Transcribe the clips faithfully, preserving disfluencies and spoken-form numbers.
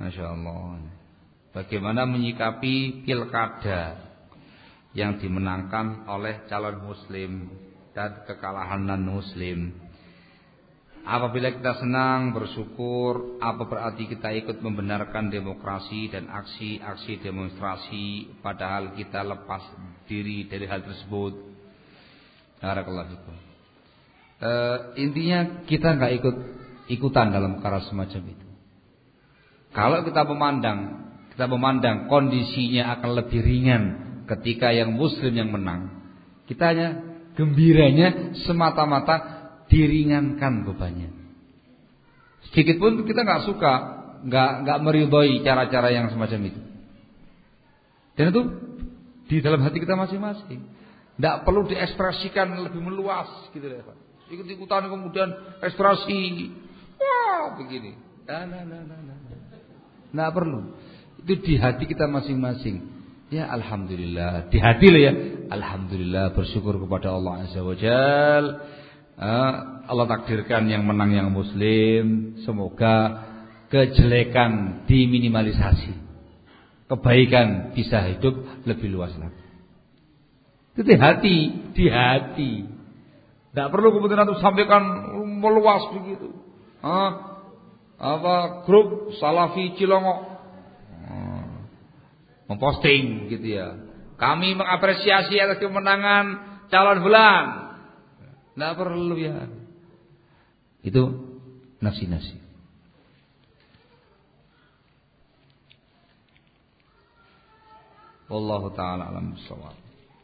Masya Allah. Bagaimana menyikapi pilkada yang dimenangkan oleh calon muslim dan kekalahan non muslim? Apabila kita senang, bersyukur, apa berarti kita ikut membenarkan demokrasi dan aksi-aksi demonstrasi padahal kita lepas diri dari hal tersebut? Barakallahu fikum. E, intinya kita nggak ikut ikutan dalam perkara semacam itu. Kalau kita memandang, kita memandang kondisinya akan lebih ringan ketika yang muslim yang menang, kita hanya gembiranya semata-mata diringankan bebannya. Sedikit pun kita nggak suka, nggak nggak meridhoi cara-cara yang semacam itu. Dan itu di dalam hati kita masing-masing. Nggak perlu diekspresikan lebih meluas gitu ya Pak. Ikut-ikutan kemudian ekspresi, wah begini. Nah, nah, nah, nah, nah. Nggak perlu. Itu di hati kita masing-masing. Ya alhamdulillah, di hati lah ya. Alhamdulillah, bersyukur kepada Allah Azza wa Jalla. Allah takdirkan yang menang yang muslim. Semoga kejelekan diminimalisasi, kebaikan bisa hidup lebih luas lagi. Itu di hati, di hati. Tidak perlu kemudian itu sampaikan meluas begitu. Ah, apa grup Salafi Cilongok ah, memposting gitu ya. Kami mengapresiasi atas kemenangan calon fulan. Tidak perlu ya. Itu nasi-nasi. Wallahu ta'ala alam bissawab.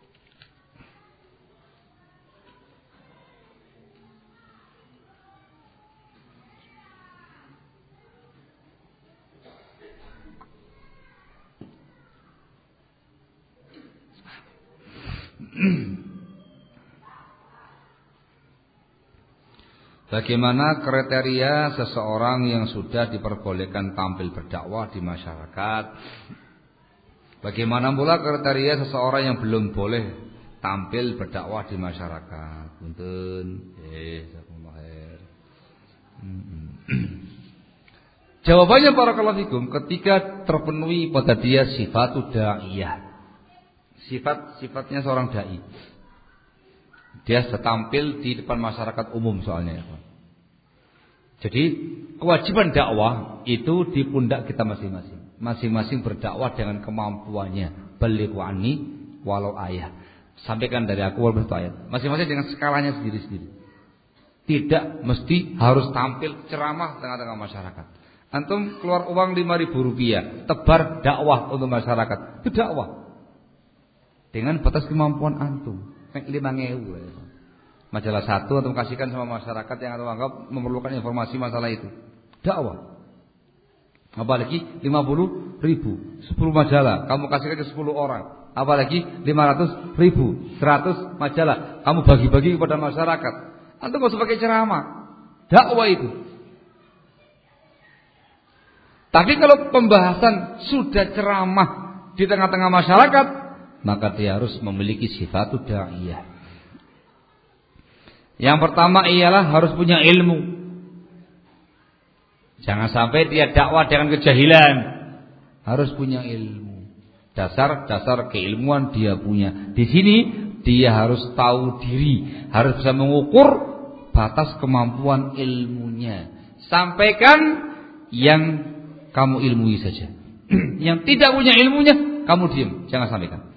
Bagaimana kriteria seseorang yang sudah diperbolehkan tampil berdakwah di masyarakat? Bagaimana pula kriteria seseorang yang belum boleh tampil berdakwah di masyarakat? Punten, eh, jawabannya barakallahu fikum, ketika terpenuhi pada dia sifat da'iyah. Sifat-sifatnya seorang dai. Dia sudah tampil di depan masyarakat umum soalnya. Jadi kewajiban dakwah itu di pundak kita masing-masing. Masing-masing berdakwah dengan kemampuannya. Balighu anni walau ayah. Sampaikan dari aku walau satu ayat. Masing-masing dengan skalanya sendiri-sendiri. Tidak mesti harus tampil ceramah tengah-tengah masyarakat. Antum keluar uang lima ribu rupiah, tebar dakwah untuk masyarakat. Itu dakwah. Dengan batas kemampuan antum. lima ribu majalah satu atau kasihkan sama masyarakat yang antum anggap memerlukan informasi masalah itu. Dakwah. Apalagi lima puluh ribu, sepuluh majalah kamu kasihkan ke sepuluh orang. Apalagi lima ratus ribu, seratus majalah kamu bagi-bagi kepada masyarakat. Antum enggak usah pakai ceramah. Dakwah itu. Tapi kalau pembahasan sudah ceramah di tengah-tengah masyarakat, maka dia harus memiliki sifat da'iyah. Yang pertama ialah harus punya ilmu. Jangan sampai dia dakwah dengan kejahilan. Harus punya ilmu. Dasar-dasar keilmuan dia punya. Di sini dia harus tahu diri, harus bisa mengukur batas kemampuan ilmunya. Sampaikan yang kamu ilmui saja. Yang tidak punya ilmunya, kamu diam, jangan sampaikan.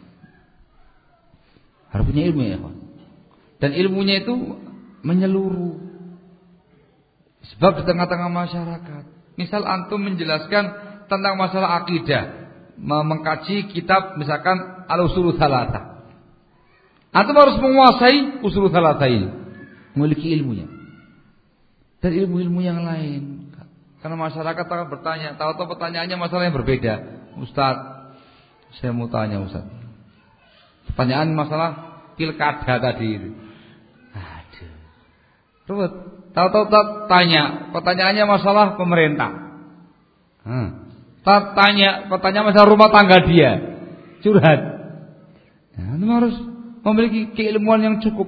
Harus punya ilmu ya, Pak. Dan ilmunya itu menyeluruh. Sebab di tengah-tengah masyarakat, misal antum menjelaskan tentang masalah akidah, mengkaji kitab misalkan Al-Ushul Tsalatsa. Antum harus menguasai Ushul Tsalatsa ini, memiliki ilmunya. Dan ilmu-ilmu yang lain. Karena masyarakat akan bertanya, tahu-tahu pertanyaannya masalah yang berbeda. Ustaz, saya mau tanya Ustaz. Pertanyaan masalah pilkada tadi itu. Aduh. Terus tahu-tahu tanya, pertanyaannya masalah pemerintah. Hmm. Tanya, pertanyaan masalah rumah tangga dia. Curhat. Nah, itu harus memiliki keilmuan yang cukup.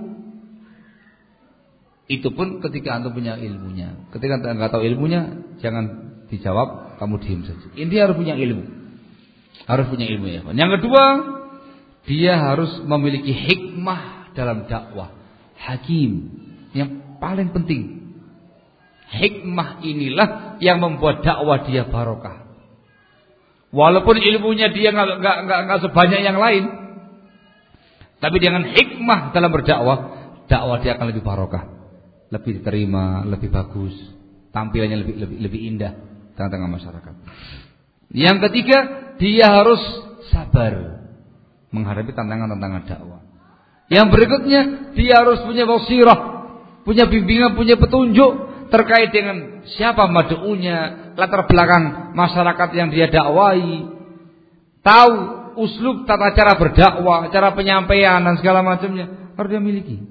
Itu pun ketika antum punya ilmunya. Ketika antum enggak tahu ilmunya, jangan dijawab kamu diam saja. Intinya harus punya ilmu. Harus punya ilmu ya. Yang kedua, dia harus memiliki hikmah dalam dakwah. Hakim. Yang paling penting. Hikmah inilah yang membuat dakwah dia barokah. Walaupun ilmunya dia nggak nggak nggak nggak sebanyak yang lain, tapi dengan hikmah dalam berdakwah, dakwah dia akan lebih barokah, lebih diterima, lebih bagus, tampilannya lebih lebih lebih indah di tengah-tengah masyarakat. Yang ketiga, dia harus sabar menghadapi tantangan-tantangan dakwah. Yang berikutnya, dia harus punya basirah, punya bimbingan, punya petunjuk terkait dengan siapa mad'unya, latar belakang masyarakat yang dia dakwai, tahu uslub tata cara berdakwah, cara penyampaian dan segala macamnya harus dia miliki.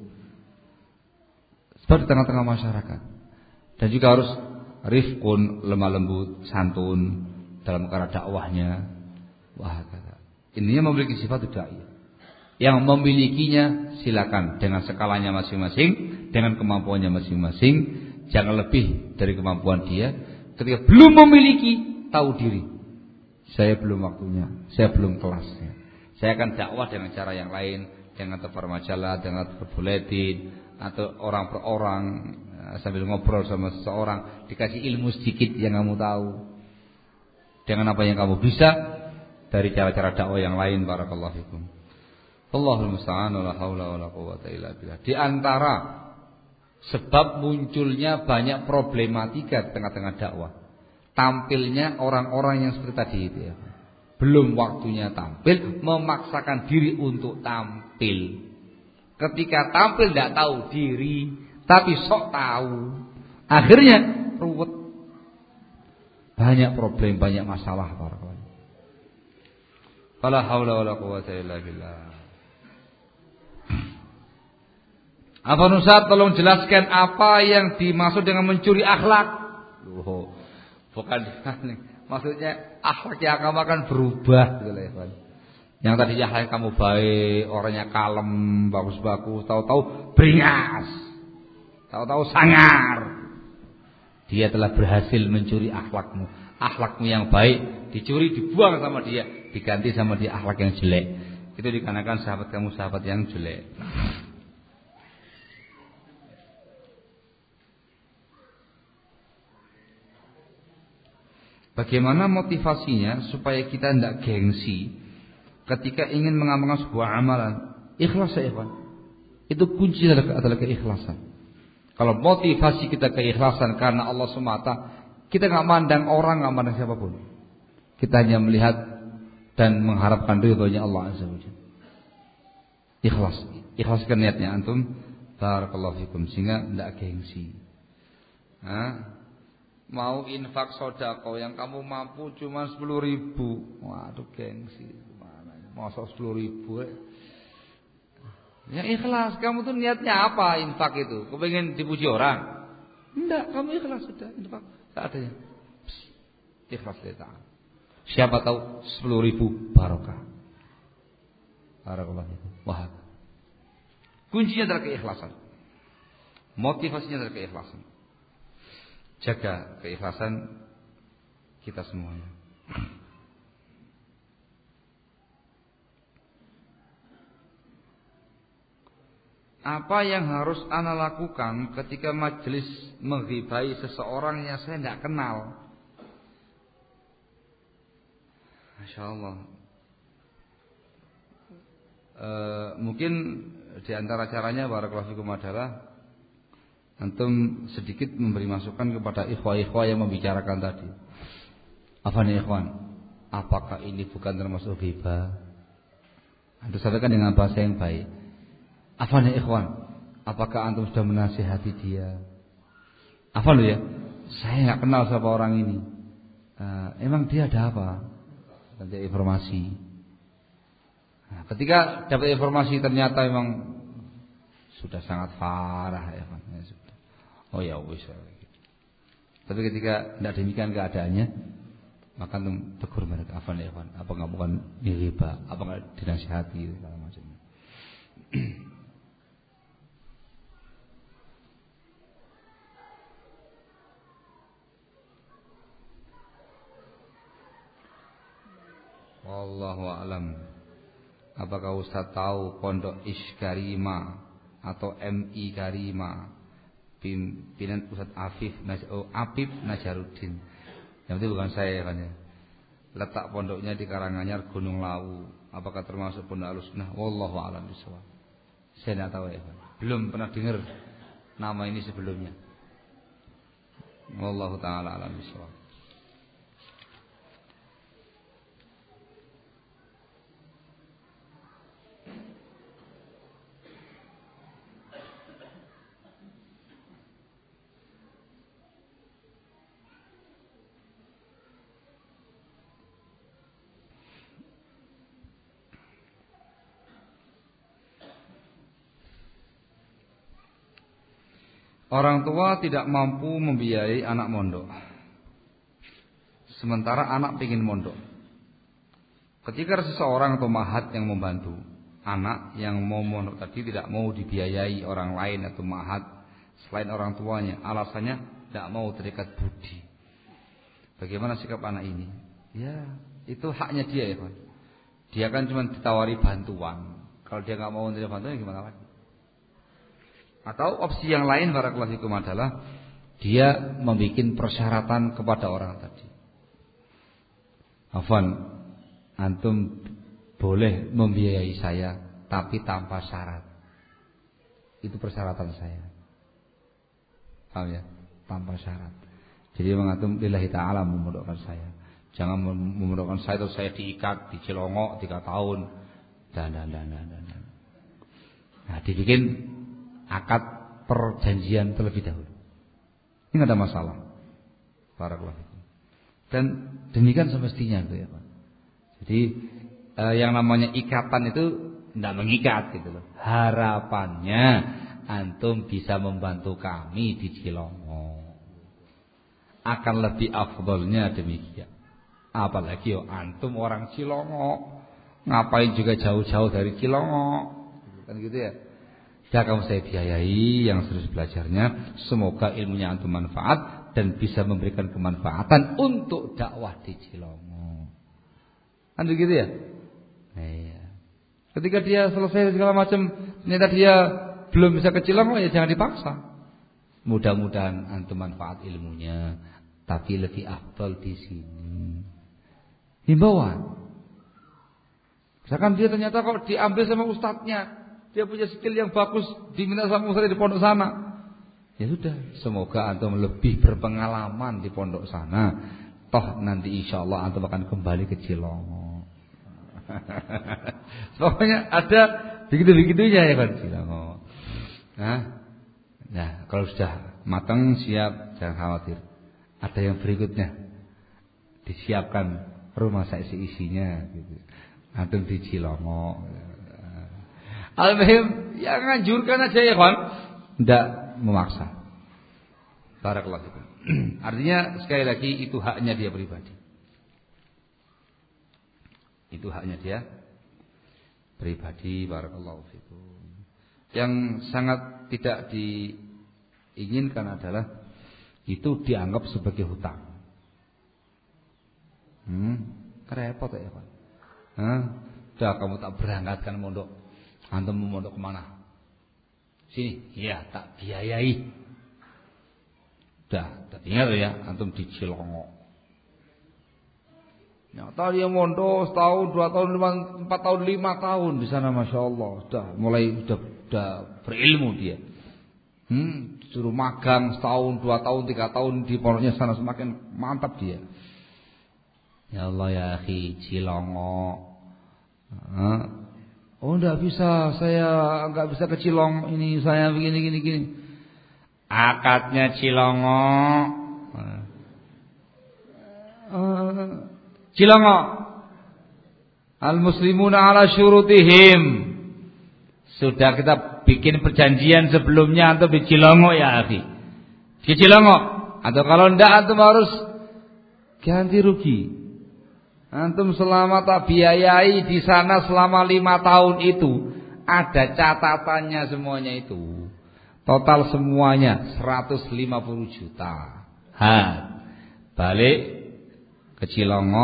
Sebab di tengah-tengah masyarakat. Dan juga harus rifqun, lemah lembut, santun dalam perkara dakwahnya. Wah, kata. Ininya memiliki sifat dai. Yang memilikinya silakan dengan skalanya masing-masing, dengan kemampuannya masing-masing. Jangan lebih dari kemampuan dia. Ketika belum memiliki, tahu diri. Saya belum waktunya, saya belum kelasnya. Saya akan dakwah dengan cara yang lain, dengan tebar majalah, dengan tebar buletin, atau orang per orang sambil ngobrol sama seseorang, dikasih ilmu sedikit yang kamu tahu. Dengan apa yang kamu bisa dari cara-cara dakwah yang lain. Barakallahu fikum. Allahul musta'an, la haula wala quwwata illa billah. Di antara sebab munculnya banyak problematika di tengah-tengah dakwah, tampilnya orang-orang yang seperti tadi itu ya. Belum waktunya tampil, memaksakan diri untuk tampil. Ketika tampil tidak tahu diri, tapi sok tahu. Akhirnya ruwet. Banyak problem, banyak masalah para kawan. Fala haula wala quwwata illa billah. Apa Ustaz, tolong jelaskan apa yang dimaksud dengan mencuri akhlak? Oh, bukan maksudnya akhlak yang kamu akan berubah gitu lah. Yang tadinya akhlak kamu baik, orangnya kalem, bagus-bagus, tahu-tahu beringas, tahu-tahu sangar. Dia telah berhasil mencuri akhlakmu. Akhlakmu yang baik dicuri, dibuang sama dia, diganti sama dia akhlak yang jelek. Itu dikarenakan sahabat kamu sahabat yang jelek. Bagaimana motivasinya supaya kita tidak gengsi ketika ingin mengamalkan sebuah amalan? Ikhlas ya ikhwan. Itu kunci adalah, adalah keikhlasan. Kalau motivasi kita keikhlasan karena Allah semata, kita nggak mandang orang, nggak mandang siapapun. Kita hanya melihat dan mengharapkan ridhonya Allah Azza wa Jalla. Ikhlas, ikhlaskan niatnya antum. Barakallahu fikum, sehingga tidak gengsi. Nah, mau infak sedekah yang kamu mampu cuma sepuluh ribu. Waduh gengsi. Masa sepuluh ribu eh. Ya ikhlas. Kamu tuh niatnya apa infak itu? Kamu pengen dipuji orang? Enggak, kamu ikhlas sudah infak. Tak adanya. Ikhlas lillahi. Siapa tahu sepuluh ribu barokah. Barakallahu fikum. Wah. Kuncinya adalah keikhlasan. Motivasinya adalah keikhlasan. Jaga keikhlasan kita semuanya. Apa yang harus ana lakukan ketika majelis menghibai seseorang yang saya tidak kenal? Masya Allah. E, mungkin di antara caranya barakallahu fikum adalah antum sedikit memberi masukan kepada ikhwah-ikhwah yang membicarakan tadi. Apa nih ikhwan? Apakah ini bukan termasuk ghibah? Antum sampaikan dengan bahasa yang baik. Apa nih ikhwan? Apakah antum sudah menasihati dia? Apa lu ya? Saya nggak kenal siapa orang ini. Uh, emang dia ada apa? Nanti informasi. Nah, ketika dapat informasi ternyata memang sudah sangat parah ya kan. Oh ya wis. Tapi ketika tidak demikian keadaannya, maka antum tegur mereka, apa nih ikhwan? Apa enggak bukan ghibah? Apa enggak dinasihati segala macamnya. Wallahu a'lam. Apakah Ustaz tahu Pondok Ish Karima atau M I Karima pimpinan Ustaz Afif oh, Apip Najaruddin? Yang itu bukan saya kan ya. Letak pondoknya di Karanganyar Gunung Lawu. Apakah termasuk Pondok Ahlussunnah? Wallahu a'lam bishawab. Saya tidak tahu ya. Belum pernah dengar nama ini sebelumnya. Wallahu taala a'lam bishawab. Orang tua tidak mampu membiayai anak mondok, sementara anak ingin mondok. Ketika seseorang atau mahat yang membantu anak yang mau mondok tadi tidak mau dibiayai orang lain atau mahat selain orang tuanya, alasannya tidak mau terikat budi. Bagaimana sikap anak ini? Ya, itu haknya dia ya kan. Dia kan cuma ditawari bantuan. Kalau dia nggak mau menerima bantuan, gimana lagi? Atau opsi yang lain barakallahu fikum adalah dia membuat persyaratan kepada orang tadi. Afwan, antum boleh membiayai saya tapi tanpa syarat. Itu persyaratan saya. Paham ya? Tanpa syarat. Jadi mengatum lillahi ta'ala memondokkan saya. Jangan memondokkan saya terus saya diikat, dicelongok tiga tahun dan dan dan dan dan. Nah, dibikin akad perjanjian terlebih dahulu. Ini tidak ada masalah. Barakallahu fikum. Dan demikian semestinya itu ya Pak. Jadi eh, yang namanya ikatan itu tidak mengikat gitu loh. Harapannya antum bisa membantu kami di Cilongo. Akan lebih afdolnya demikian. Apalagi yo antum orang Cilongo, ngapain juga jauh-jauh dari Cilongo. Kan gitu ya. Ya kamu saya biayai yang serius belajarnya. Semoga ilmunya antum manfaat dan bisa memberikan kemanfaatan untuk dakwah di Cilongo. Kan begitu ya? Iya. Ketika dia selesai segala macam, ternyata dia belum bisa ke Cilongo, ya jangan dipaksa. Mudah-mudahan antum manfaat ilmunya, tapi lebih afdal di sini. Himbauan. Misalkan dia ternyata kok diambil sama ustadznya, dia punya skill yang bagus, diminta sama ustaz di pondok sana. Ya sudah, semoga antum lebih berpengalaman di pondok sana. Toh nanti insya Allah antum akan kembali ke Cilongo. Pokoknya ada begitu-begitunya ya kan Cilongo. Nah, nah kalau sudah matang siap, jangan khawatir. Ada yang berikutnya, disiapkan rumah saya isinya gitu. Antum di Cilongo. Al-Muhim, ya nganjurkan aja ya kawan, tidak memaksa. Barakallahu fikum. Artinya sekali lagi itu haknya dia pribadi. Itu haknya dia pribadi. Barakallahu fikum. Yang sangat tidak diinginkan adalah itu dianggap sebagai hutang. Hmm, repot ya kawan. Hah? Dah kamu tak berangkatkan mondok. Antum mau mondok kemana? Sini, iya tak biayai. Dah, tak ingat ya, antum di Cilongo. Nyata dia mondok setahun, dua tahun, lima, empat tahun, lima tahun di sana, masya Allah. Sudah mulai sudah, sudah berilmu dia. Hmm, suruh magang setahun, dua tahun, tiga tahun di pondoknya sana, semakin mantap dia. Ya Allah ya akhi, Cilongo. Hah? Oh enggak bisa, saya enggak bisa ke Cilong ini, saya begini gini gini. Akadnya Cilongo. Uh, Cilongo. Al-muslimuna ala syurutihim. Sudah kita bikin perjanjian sebelumnya antum di Cilongo ya akhi. Di Cilongo. Atau kalau enggak antum harus ganti rugi. Antum selama tak biayai di sana selama lima tahun itu, ada catatannya semuanya itu. Total semuanya seratus lima puluh juta. Ha, balik ke Cilongo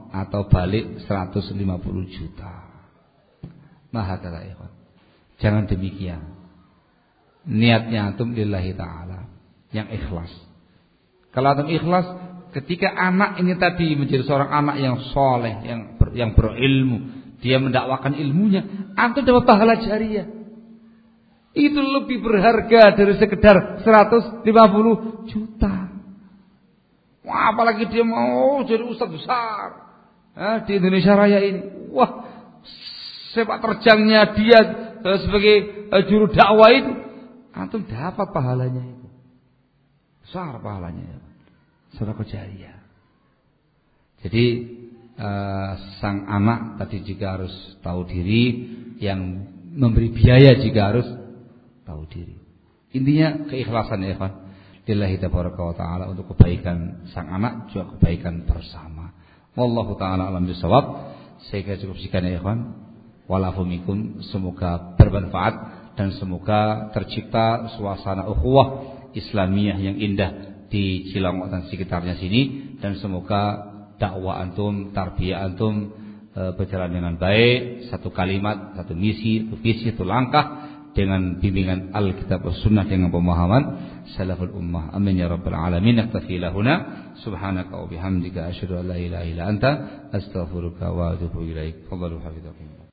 atau balik seratus lima puluh juta. Mahakala ikhwan. Jangan demikian. Niatnya antum lillahi ta'ala, yang ikhlas. Kalau antum ikhlas, ketika anak ini tadi menjadi seorang anak yang soleh, yang ber, yang berilmu, dia mendakwakan ilmunya, antum dapat pahala jariah. Itu lebih berharga dari sekedar seratus lima puluh juta. Wah, apalagi dia mau jadi ustaz besar, nah, di Indonesia Raya ini. Wah, sepak terjangnya dia sebagai uh, juru dakwah itu, antum dapat pahalanya itu. Besar pahalanya. Sedekah jariah. Jadi uh, sang anak tadi juga harus tahu diri, yang memberi biaya juga harus tahu diri. Intinya keikhlasan ya ikhwan. Lillahi tabaraka wa taala, untuk kebaikan sang anak juga kebaikan bersama. Wallahu taala alam bisawab. Saya kira cukup sekian ya ikhwan. Walafu minkum, semoga bermanfaat dan semoga tercipta suasana ukhuwah Islamiyah yang indah di Cilangok dan sekitarnya sini, dan semoga dakwah antum, tarbiyah antum e, berjalan dengan baik, satu kalimat, satu misi, satu visi, satu langkah dengan bimbingan Alkitab was Sunnah, dengan pemahaman salaful ummah. Amin ya rabbal alamin. Naktafi lahuna subhanaka wa bihamdika asyhadu an la ilaha illa anta astaghfiruka wa atubu ilaik. Fadhalu hafizakum.